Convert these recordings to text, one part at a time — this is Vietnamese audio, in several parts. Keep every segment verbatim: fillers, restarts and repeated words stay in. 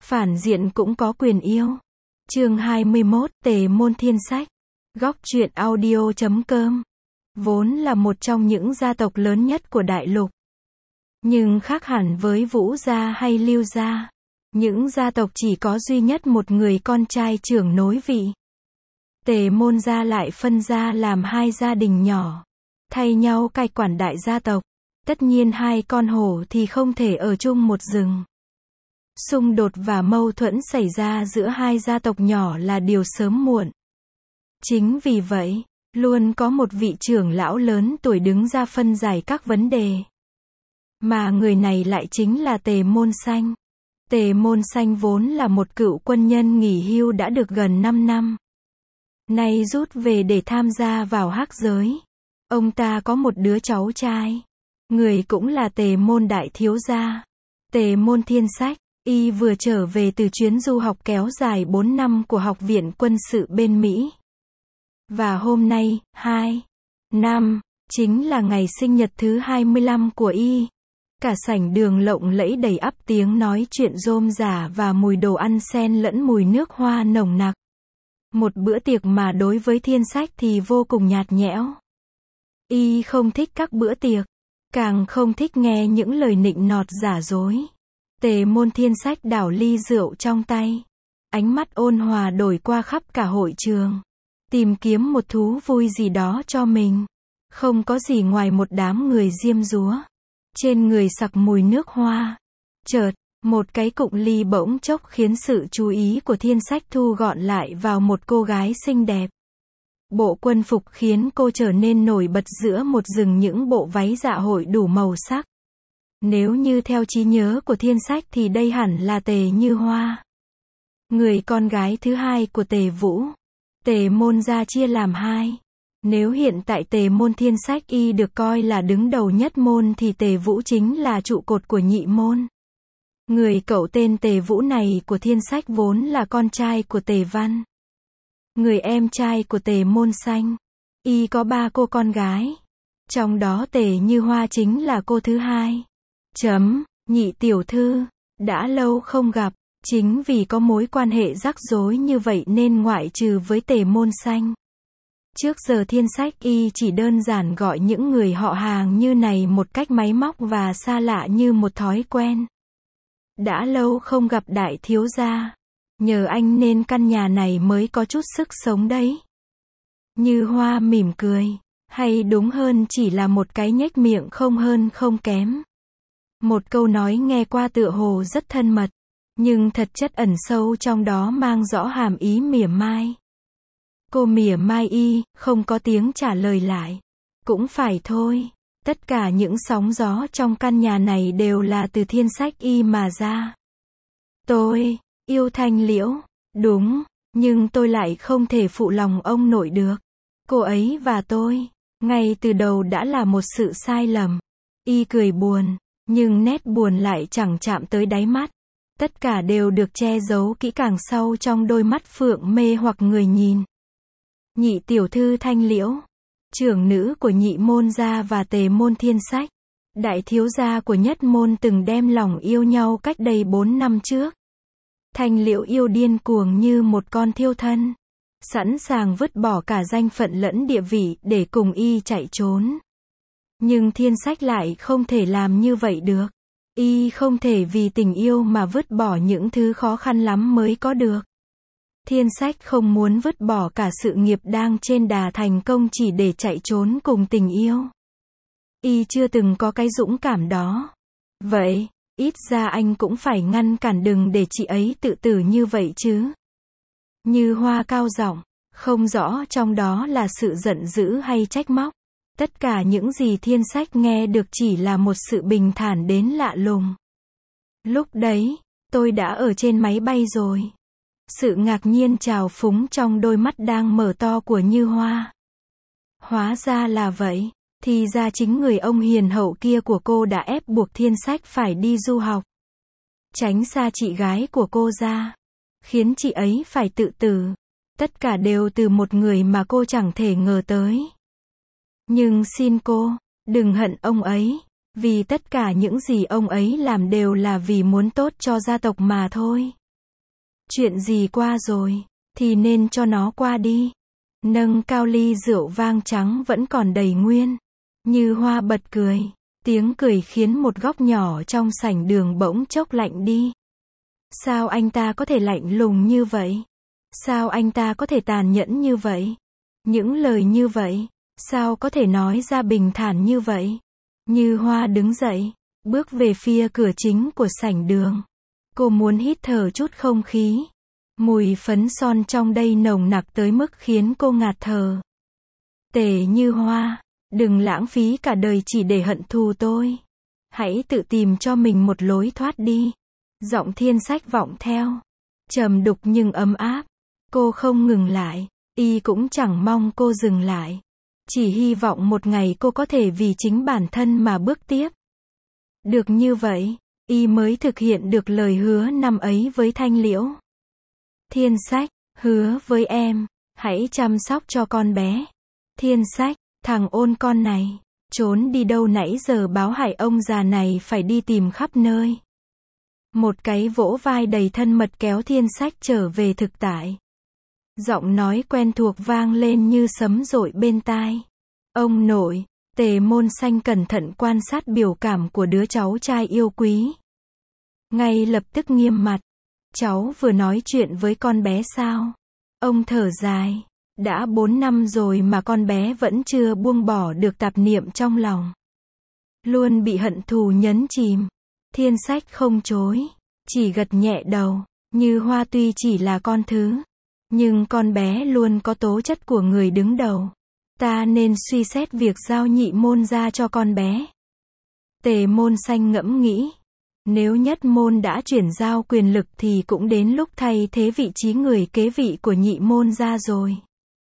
phản diện cũng có quyền yêu. Chương hai mươi mốt, Tề Môn Thiên Sách. Góc truyện audio chấm com. Vốn là một trong những gia tộc lớn nhất của đại lục. Nhưng khác hẳn với Vũ gia hay Lưu gia. Những gia tộc chỉ có duy nhất một người con trai trưởng nối vị. Tề Môn gia lại phân ra làm hai gia đình nhỏ, thay nhau cai quản đại gia tộc. Tất nhiên hai con hổ thì không thể ở chung một rừng. Xung đột và mâu thuẫn xảy ra giữa hai gia tộc nhỏ là điều sớm muộn. Chính vì vậy, luôn có một vị trưởng lão lớn tuổi đứng ra phân giải các vấn đề. Mà người này lại chính là Tề Môn Xanh. Tề Môn Xanh vốn là một cựu quân nhân nghỉ hưu đã được gần năm năm. Nay rút về để tham gia vào hắc giới. Ông ta có một đứa cháu trai. Người cũng là Tề Môn đại thiếu gia. Tề Môn Thiên Sách. Y vừa trở về từ chuyến du học kéo dài bốn năm của Học viện Quân sự bên Mỹ. Và hôm nay, hai năm, chính là ngày sinh nhật thứ hai mươi lăm của Y. Cả sảnh đường lộng lẫy đầy ắp tiếng nói chuyện rôm rả và mùi đồ ăn xen lẫn mùi nước hoa nồng nặc. Một bữa tiệc mà đối với Thiên Sách thì vô cùng nhạt nhẽo. Y không thích các bữa tiệc, càng không thích nghe những lời nịnh nọt giả dối. Tề Môn Thiên Sách đảo ly rượu trong tay. Ánh mắt ôn hòa đổi qua khắp cả hội trường. Tìm kiếm một thú vui gì đó cho mình. Không có gì ngoài một đám người diêm dúa. Trên người sặc mùi nước hoa. Chợt, một cái cụng ly bỗng chốc khiến sự chú ý của Thiên Sách thu gọn lại vào một cô gái xinh đẹp. Bộ quân phục khiến cô trở nên nổi bật giữa một rừng những bộ váy dạ hội đủ màu sắc. Nếu như theo trí nhớ của Thiên Sách thì đây hẳn là Tề Như Hoa. Người con gái thứ hai của Tề Vũ. Tề Môn gia chia làm hai. Nếu hiện tại Tề Môn Thiên Sách y được coi là đứng đầu nhất môn thì Tề Vũ chính là trụ cột của nhị môn. Người cậu tên Tề Vũ này của Thiên Sách vốn là con trai của Tề Văn. Người em trai của Tề Môn Xanh. Y có ba cô con gái. Trong đó Tề Như Hoa chính là cô thứ hai. Chấm, nhị tiểu thư, đã lâu không gặp, chính vì có mối quan hệ rắc rối như vậy nên ngoại trừ với Tề Môn Xanh. Trước giờ Thiên Sách y chỉ đơn giản gọi những người họ hàng như này một cách máy móc và xa lạ như một thói quen. Đã lâu không gặp đại thiếu gia, nhờ anh nên căn nhà này mới có chút sức sống đấy. Như Hoa mỉm cười, hay đúng hơn chỉ là một cái nhếch miệng không hơn không kém. Một câu nói nghe qua tựa hồ rất thân mật, nhưng thật chất ẩn sâu trong đó mang rõ hàm ý mỉa mai. Cô mỉa mai y, không có tiếng trả lời lại. Cũng phải thôi, tất cả những sóng gió trong căn nhà này đều là từ Thiên Sách y mà ra. Tôi yêu Thanh Liễu, đúng, nhưng tôi lại không thể phụ lòng ông nội được. Cô ấy và tôi, ngay từ đầu đã là một sự sai lầm. Y cười buồn. Nhưng nét buồn lại chẳng chạm tới đáy mắt. Tất cả đều được che giấu kỹ càng sâu trong đôi mắt phượng mê hoặc người nhìn. Nhị tiểu thư Thanh Liễu, trưởng nữ của nhị môn gia và Tề Môn Thiên Sách, đại thiếu gia của nhất môn từng đem lòng yêu nhau cách đây bốn năm trước. Thanh Liễu yêu điên cuồng như một con thiêu thân, sẵn sàng vứt bỏ cả danh phận lẫn địa vị để cùng y chạy trốn. Nhưng Thiên Sách lại không thể làm như vậy được. Y không thể vì tình yêu mà vứt bỏ những thứ khó khăn lắm mới có được. Thiên Sách không muốn vứt bỏ cả sự nghiệp đang trên đà thành công chỉ để chạy trốn cùng tình yêu. Y chưa từng có cái dũng cảm đó. Vậy, ít ra anh cũng phải ngăn cản đừng để chị ấy tự tử như vậy chứ. Như Hoa cao giọng, không rõ trong đó là sự giận dữ hay trách móc. Tất cả những gì Thiên Sách nghe được chỉ là một sự bình thản đến lạ lùng. Lúc đấy, tôi đã ở trên máy bay rồi. Sự ngạc nhiên trào phúng trong đôi mắt đang mở to của Như Hoa. Hóa ra là vậy, thì ra chính người ông hiền hậu kia của cô đã ép buộc Thiên Sách phải đi du học. Tránh xa chị gái của cô ra. Khiến chị ấy phải tự tử. Tất cả đều từ một người mà cô chẳng thể ngờ tới. Nhưng xin cô, đừng hận ông ấy, vì tất cả những gì ông ấy làm đều là vì muốn tốt cho gia tộc mà thôi. Chuyện gì qua rồi, thì nên cho nó qua đi. Nâng cao ly rượu vang trắng vẫn còn đầy nguyên. Như Hoa bật cười. Tiếng cười khiến một góc nhỏ trong sảnh đường bỗng chốc lạnh đi. Sao anh ta có thể lạnh lùng như vậy? Sao anh ta có thể tàn nhẫn như vậy? Những lời như vậy, sao có thể nói ra bình thản như vậy? Như Hoa đứng dậy, bước về phía cửa chính của sảnh đường. Cô muốn hít thở chút không khí. Mùi phấn son trong đây nồng nặc tới mức khiến cô ngạt thở. Tề Như Hoa, đừng lãng phí cả đời chỉ để hận thù tôi. Hãy tự tìm cho mình một lối thoát đi. Giọng Thiên Sách vọng theo. Trầm đục nhưng ấm áp. Cô không ngừng lại. Y cũng chẳng mong cô dừng lại. Chỉ hy vọng một ngày cô có thể vì chính bản thân mà bước tiếp. Được như vậy, Y mới thực hiện được lời hứa năm ấy với Thanh Liễu. Thiên Sách, hứa với em, hãy chăm sóc cho con bé. Thiên Sách, thằng ôn con này, trốn đi đâu nãy giờ báo hại ông già này phải đi tìm khắp nơi. Một cái vỗ vai đầy thân mật kéo Thiên Sách trở về thực tại. Giọng nói quen thuộc vang lên như sấm dội bên tai. Ông nội, Tề Môn Xanh cẩn thận quan sát biểu cảm của đứa cháu trai yêu quý. Ngay lập tức nghiêm mặt. Cháu vừa nói chuyện với con bé sao? Ông thở dài. Đã bốn năm rồi mà con bé vẫn chưa buông bỏ được tạp niệm trong lòng. Luôn bị hận thù nhấn chìm. Thiên Sách không chối, chỉ gật nhẹ đầu. Như Hoa tuy chỉ là con thứ, nhưng con bé luôn có tố chất của người đứng đầu. Ta nên suy xét việc giao Nhị Môn ra cho con bé. Tề Môn Xanh ngẫm nghĩ. Nếu Nhất Môn đã chuyển giao quyền lực thì cũng đến lúc thay thế vị trí người kế vị của Nhị Môn ra rồi.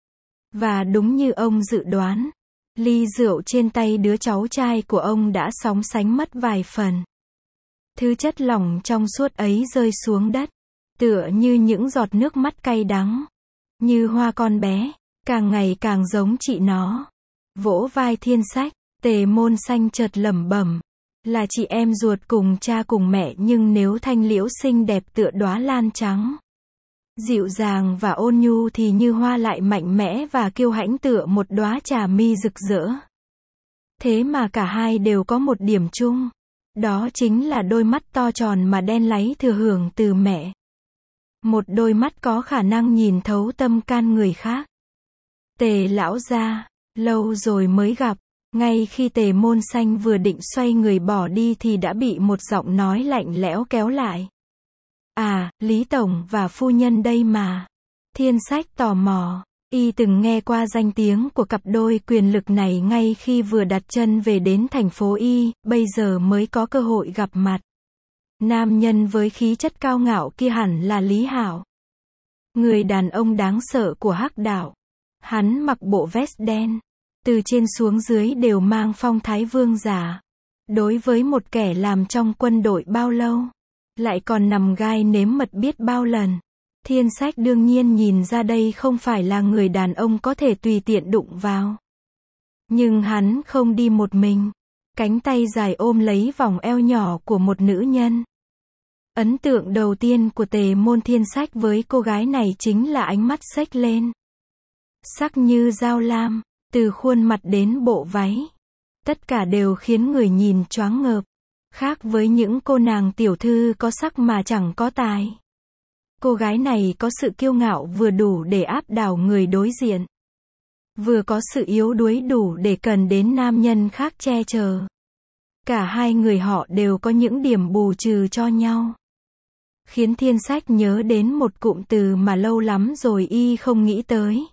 Và đúng như ông dự đoán, ly rượu trên tay đứa cháu trai của ông đã sóng sánh mất vài phần. Thứ chất lỏng trong suốt ấy rơi xuống đất, tựa như những giọt nước mắt cay đắng. Như Hoa con bé, càng ngày càng giống chị nó. Vỗ vai Thiên Sách, Tề Môn Xanh chợt lẩm bẩm. Là chị em ruột cùng cha cùng mẹ, nhưng nếu Thanh Liễu xinh đẹp tựa đóa lan trắng, dịu dàng và ôn nhu thì Như Hoa lại mạnh mẽ và kiêu hãnh tựa một đóa trà mi rực rỡ. Thế mà cả hai đều có một điểm chung. Đó chính là đôi mắt to tròn mà đen láy thừa hưởng từ mẹ. Một đôi mắt có khả năng nhìn thấu tâm can người khác. Tề lão gia, lâu rồi mới gặp. Ngay khi Tề Môn Xanh vừa định xoay người bỏ đi thì đã bị một giọng nói lạnh lẽo kéo lại. À, Lý Tổng và phu nhân đây mà. Thiên Sách tò mò. Y từng nghe qua danh tiếng của cặp đôi quyền lực này ngay khi vừa đặt chân về đến thành phố Y, bây giờ mới có cơ hội gặp mặt. Nam nhân với khí chất cao ngạo kia hẳn là Lý Hạo. Người đàn ông đáng sợ của Hắc Đạo. Hắn mặc bộ vest đen. Từ trên xuống dưới đều mang phong thái vương giả. Đối với một kẻ làm trong quân đội bao lâu, lại còn nằm gai nếm mật biết bao lần. Thiên Sách đương nhiên nhìn ra đây không phải là người đàn ông có thể tùy tiện đụng vào. Nhưng hắn không đi một mình. Cánh tay dài ôm lấy vòng eo nhỏ của một nữ nhân. Ấn tượng đầu tiên của Tề Môn Thiên Sách với cô gái này chính là ánh mắt xếch lên. Sắc như dao lam, từ khuôn mặt đến bộ váy. Tất cả đều khiến người nhìn choáng ngợp. Khác với những cô nàng tiểu thư có sắc mà chẳng có tài. Cô gái này có sự kiêu ngạo vừa đủ để áp đảo người đối diện. Vừa có sự yếu đuối đủ để cần đến nam nhân khác che chở. Cả hai người họ đều có những điểm bù trừ cho nhau. Khiến Thiên Sách nhớ đến một cụm từ mà lâu lắm rồi y không nghĩ tới.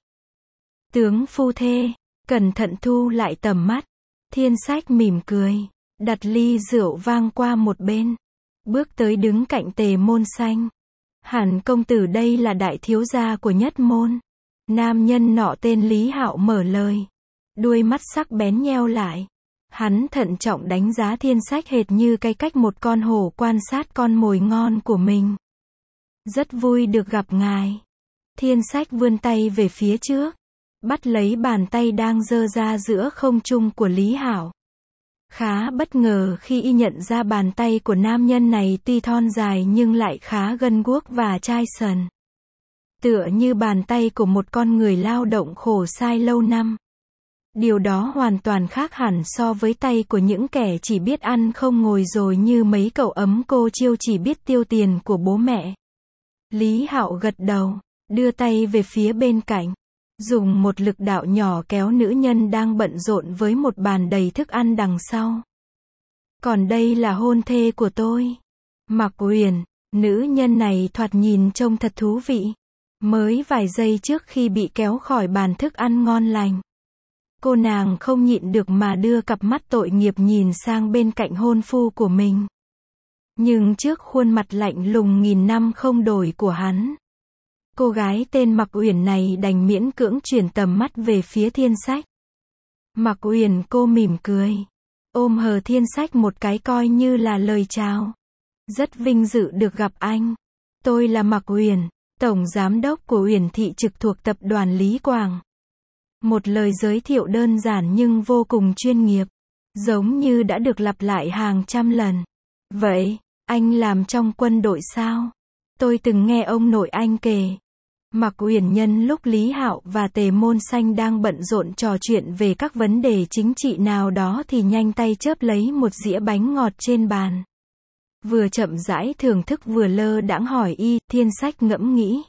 Tướng phu thê. Cẩn thận thu lại tầm mắt. Thiên Sách mỉm cười. Đặt ly rượu vang qua một bên. Bước tới đứng cạnh Tề Môn Xanh. Hẳn công tử đây là đại thiếu gia của Nhất Môn. Nam nhân nọ tên Lý Hạo mở lời. Đuôi mắt sắc bén nheo lại. Hắn thận trọng đánh giá Thiên Sách hệt như cái cách một con hổ quan sát con mồi ngon của mình. Rất vui được gặp ngài. Thiên Sách vươn tay về phía trước. Bắt lấy bàn tay đang giơ ra giữa không trung của Lý Hạo. Khá bất ngờ khi y nhận ra bàn tay của nam nhân này tuy thon dài nhưng lại khá gân guốc và chai sần. tựa như bàn tay của một con người lao động khổ sai lâu năm. Điều đó hoàn toàn khác hẳn so với tay của những kẻ chỉ biết ăn không ngồi rồi như mấy cậu ấm cô chiêu chỉ biết tiêu tiền của bố mẹ. Lý Hạo gật đầu, đưa tay về phía bên cạnh, dùng một lực đạo nhỏ kéo nữ nhân đang bận rộn với một bàn đầy thức ăn đằng sau. Còn đây là hôn thê của tôi. Mạc Uyển, nữ nhân này thoạt nhìn trông thật thú vị. Mới vài giây trước khi bị kéo khỏi bàn thức ăn ngon lành, cô nàng không nhịn được mà đưa cặp mắt tội nghiệp nhìn sang bên cạnh hôn phu của mình. Nhưng trước khuôn mặt lạnh lùng nghìn năm không đổi của hắn, cô gái tên Mạc Uyển này đành miễn cưỡng chuyển tầm mắt về phía Thiên Sách. Mạc Uyển, cô mỉm cười, ôm hờ Thiên Sách một cái coi như là lời chào. Rất vinh dự được gặp anh. Tôi là Mạc Uyển, tổng giám đốc của Uyển Thị trực thuộc tập đoàn Lý Quảng. Một lời giới thiệu đơn giản nhưng vô cùng chuyên nghiệp, giống như đã được lặp lại hàng trăm lần. Vậy, anh làm trong quân đội sao? Tôi từng nghe ông nội anh kể. Mạc Uyển nhân lúc Lý Hạo và Tề Môn Xanh đang bận rộn trò chuyện về các vấn đề chính trị nào đó thì nhanh tay chớp lấy một dĩa bánh ngọt trên bàn. Vừa chậm rãi thưởng thức vừa lơ đãng hỏi y. Thiên Sách ngẫm nghĩ,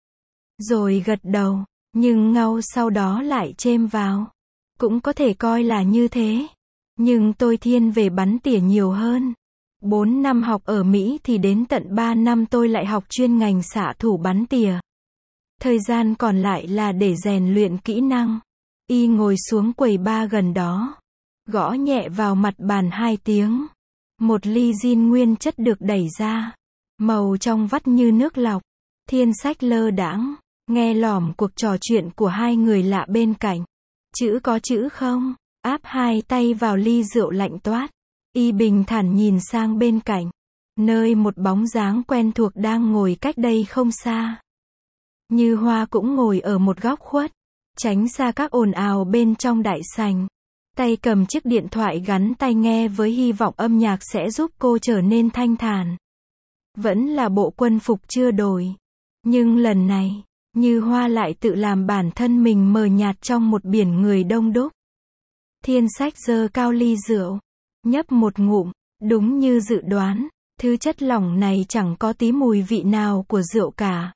rồi gật đầu, nhưng ngau sau đó lại chêm vào. Cũng có thể coi là như thế. Nhưng tôi thiên về bắn tỉa nhiều hơn. Bốn năm học ở Mỹ thì đến tận ba năm tôi lại học chuyên ngành xạ thủ bắn tỉa. Thời gian còn lại là để rèn luyện kỹ năng. Y ngồi xuống quầy bar gần đó, gõ nhẹ vào mặt bàn hai tiếng. Một ly gin nguyên chất được đẩy ra, màu trong vắt như nước lọc. Thiên Sách lơ đãng, nghe lỏm cuộc trò chuyện của hai người lạ bên cạnh. Chữ có chữ không? Áp hai tay vào ly rượu lạnh toát. Y bình thản nhìn sang bên cạnh, nơi một bóng dáng quen thuộc đang ngồi cách đây không xa. Như Hoa cũng ngồi ở một góc khuất, tránh xa các ồn ào bên trong đại sảnh. Tay cầm chiếc điện thoại gắn tai nghe với hy vọng âm nhạc sẽ giúp cô trở nên thanh thản. Vẫn là bộ quân phục chưa đổi. Nhưng lần này, Như Hoa lại tự làm bản thân mình mờ nhạt trong một biển người đông đúc. Thiên Sách giơ cao ly rượu, nhấp một ngụm, đúng như dự đoán, thứ chất lỏng này chẳng có tí mùi vị nào của rượu cả.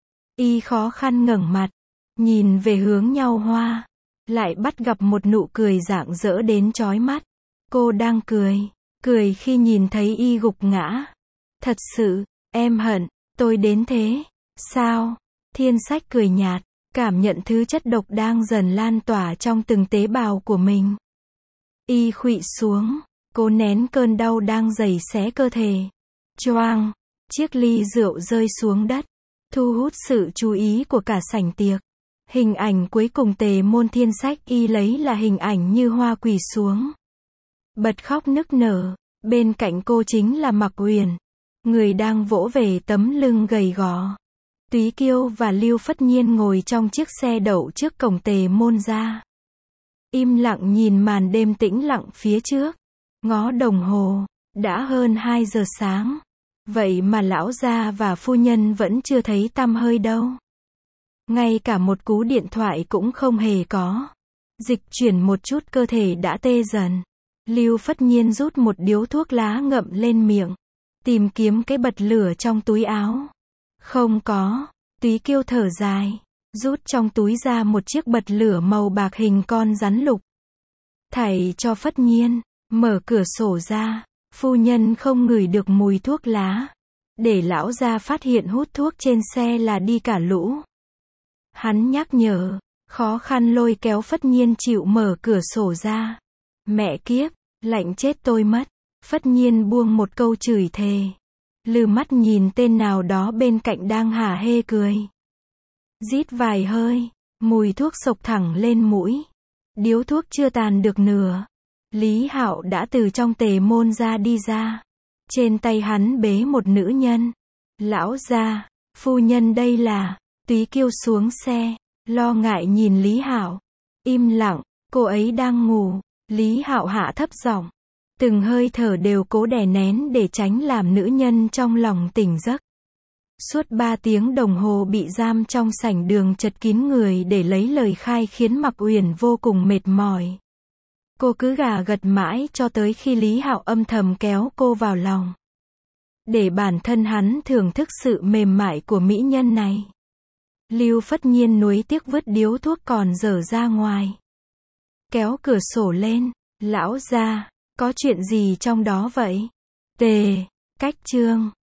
Y khó khăn ngẩng mặt, nhìn về hướng Nhau Hoa, lại bắt gặp một nụ cười rạng rỡ đến chói mắt. Cô đang cười, cười khi nhìn thấy y gục ngã. Thật sự, em hận, tôi đến thế. Sao? Thiên Sách cười nhạt, cảm nhận thứ chất độc đang dần lan tỏa trong từng tế bào của mình. Y khuỵu xuống, cố nén cơn đau đang giày xé cơ thể. Choang, chiếc ly rượu rơi xuống đất, thu hút sự chú ý của cả sảnh tiệc. Hình ảnh cuối cùng Tề Môn Thiên Sách y lấy là hình ảnh Như Hoa quỳ xuống, bật khóc nức nở. Bên cạnh cô chính là Mạc Uyển, người đang vỗ về tấm lưng gầy gò. Túy Kiêu và Lưu Phất Nhiên ngồi trong chiếc xe đậu trước cổng Tề Môn gia, im lặng nhìn màn đêm tĩnh lặng phía trước. Ngó đồng hồ, đã hơn hai giờ sáng. Vậy mà lão gia và phu nhân vẫn chưa thấy tăm hơi đâu. Ngay cả một cú điện thoại cũng không hề có. Dịch chuyển một chút cơ thể đã tê dần. Lưu Phất Nhiên rút một điếu thuốc lá ngậm lên miệng, tìm kiếm cái bật lửa trong túi áo. Không có. Túy Kiêu thở dài, rút trong túi ra một chiếc bật lửa màu bạc hình con rắn lục. Thảy cho Phất Nhiên, mở cửa sổ ra. Phu nhân không ngửi được mùi thuốc lá, để lão gia phát hiện hút thuốc trên xe là đi cả lũ. Hắn nhắc nhở, khó khăn lôi kéo Phất Nhiên chịu mở cửa sổ ra. Mẹ kiếp, lạnh chết tôi mất. Phất Nhiên buông một câu chửi thề, lừ mắt nhìn tên nào đó bên cạnh đang hả hê cười. Rít vài hơi, mùi thuốc xộc thẳng lên mũi. Điếu thuốc chưa tàn được nửa, Lý Hạo đã từ trong Tề Môn gia đi ra. Trên tay hắn bế một nữ nhân. Lão gia, phu nhân đây là. Túy Kiêu xuống xe, lo ngại nhìn Lý Hạo. Im lặng, cô ấy đang ngủ. Lý Hạo hạ thấp giọng, từng hơi thở đều cố đè nén để tránh làm nữ nhân trong lòng tỉnh giấc. Suốt ba tiếng đồng hồ bị giam trong sảnh đường chật kín người để lấy lời khai khiến Mạc Uyển vô cùng mệt mỏi. Cô cứ gà gật mãi cho tới khi Lý Hạo âm thầm kéo cô vào lòng. Để bản thân hắn thưởng thức sự mềm mại của mỹ nhân này. Lưu Phất Nhiên nuối tiếc vứt điếu thuốc còn dở ra ngoài. Kéo cửa sổ lên. Lão gia, có chuyện gì trong đó vậy? Tề, Cách Chương.